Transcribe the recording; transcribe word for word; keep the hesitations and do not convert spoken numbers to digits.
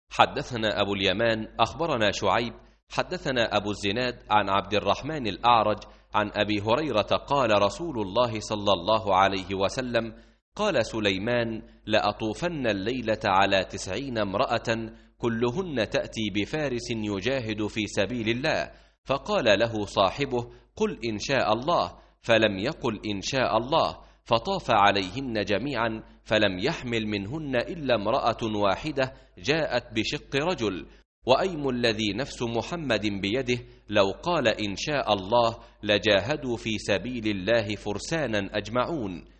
حدثنا أبو اليمان أخبرنا شعيب حدثنا أبو الزناد عن عبد الرحمن الأعرج عن أبي هريرة قال رسول الله صلى الله عليه وسلم: قال سليمان: لأطوفن الليلة على تسعين امرأة كلهن تأتي بفارس يجاهد في سبيل الله. فقال له صاحبه: قل إن شاء الله، فلم يقل إن شاء الله، فطاف عليهن جميعا فلم يحمل منهن إلا امرأة واحدة جاءت بشق رجل. وأيم الذي نفس محمد بيده لو قال إن شاء الله لجاهدوا في سبيل الله فرسانا أجمعون.